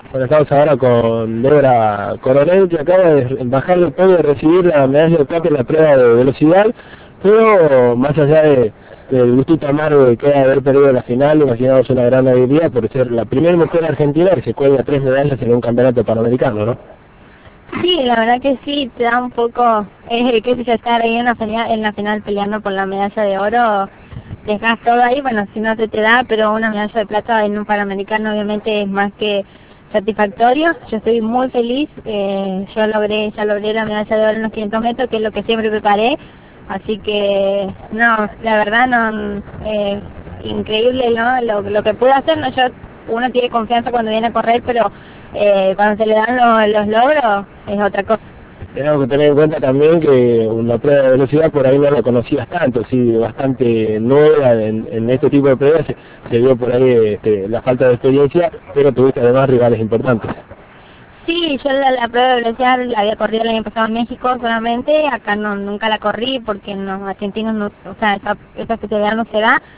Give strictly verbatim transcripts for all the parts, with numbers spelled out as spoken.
Bueno, estamos ahora con Débora Coronel, que acaba de bajar del podio de recibir la medalla de plata en la prueba de velocidad, pero más allá de, del gustito amargo de que de haber perdido la final, imaginamos una gran alegría por ser la primera mujer argentina que se cuelga tres medallas en un campeonato panamericano, ¿no? Sí, la verdad que sí, te da un poco, eh, qué sé yo, estar ahí en la, final, en la final peleando por la medalla de oro, dejas todo ahí, bueno, si no se te da, pero una medalla de plata en un panamericano obviamente es más que satisfactorio. Yo estoy muy feliz, eh, yo logré, ya logré la medalla de oro en los quinientos metros, que es lo que siempre preparé, así que, no, la verdad, no, eh, increíble, ¿no? Lo, lo que pude hacer, ¿no? Yo, uno tiene confianza cuando viene a correr, pero eh, cuando se le dan lo, los logros es otra cosa. Tenemos que tener en cuenta también que una prueba de velocidad por ahí no la conocías tanto, sí, bastante nueva en, en este tipo de pruebas, se, se vio por ahí este, la falta de experiencia, pero tuviste además rivales importantes. Sí, yo la, la prueba de velocidad la había corrido el año pasado en México solamente, acá no nunca la corrí porque en los argentinos, no, o sea, esa, esa especialidad no se da,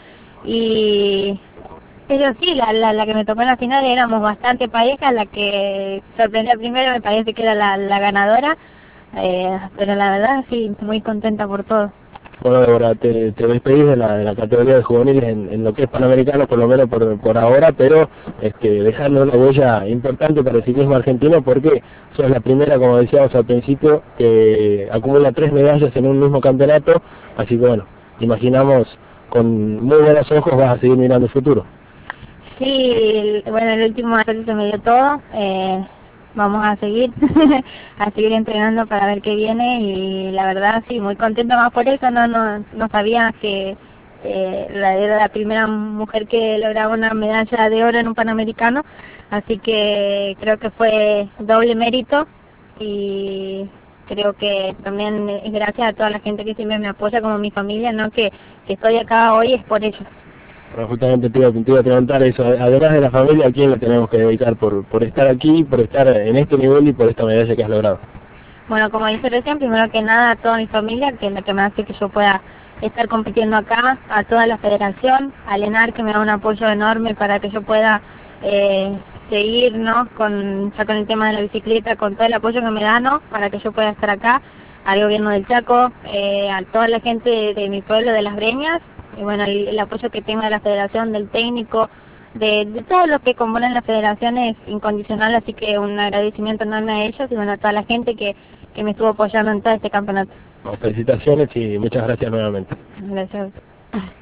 y pero sí, la, la, la que me tocó en la final éramos bastante parejas, la que sorprendió primero me parece que era la, la ganadora, eh, pero la verdad sí, muy contenta por todo. Bueno, Débora, te, te despedís de la, de la categoría de juveniles en, en lo que es panamericano, por lo menos por, por ahora, pero este, dejando una huella importante para el ciclismo argentino porque sos la primera, como decíamos al principio, que acumula tres medallas en un mismo campeonato, así que bueno, imaginamos con muy buenos ojos vas a seguir mirando el futuro. Sí, bueno, el último año se me dio todo, eh, vamos a seguir, a seguir entrenando para ver qué viene y la verdad sí, muy contento más por eso, no no, no sabía que eh, la, era la primera mujer que lograba una medalla de oro en un panamericano, así que creo que fue doble mérito y creo que también es gracias a toda la gente que siempre me apoya como mi familia, ¿no? que, que estoy acá hoy es por ellos. Bueno, justamente te iba, te iba a preguntar eso, además de la familia, ¿a quién le tenemos que dedicar por, por estar aquí, por estar en este nivel y por esta medalla que has logrado? Bueno, como dije recién, primero que nada a toda mi familia, que es la que me hace que yo pueda estar compitiendo acá, a toda la federación, a Lenar, que me da un apoyo enorme para que yo pueda eh, seguir, ¿no? Con, ya con el tema de la bicicleta, con todo el apoyo que me da, ¿no? Para que yo pueda estar acá, al gobierno del Chaco, eh, a toda la gente de, de mi pueblo, de Las Breñas, y bueno, el, el apoyo que tengo de la federación, del técnico, de, de todos los que componen la federación es incondicional, así que un agradecimiento enorme a ellos y bueno, a toda la gente que, que me estuvo apoyando en todo este campeonato. Bueno, felicitaciones y muchas gracias nuevamente. Gracias.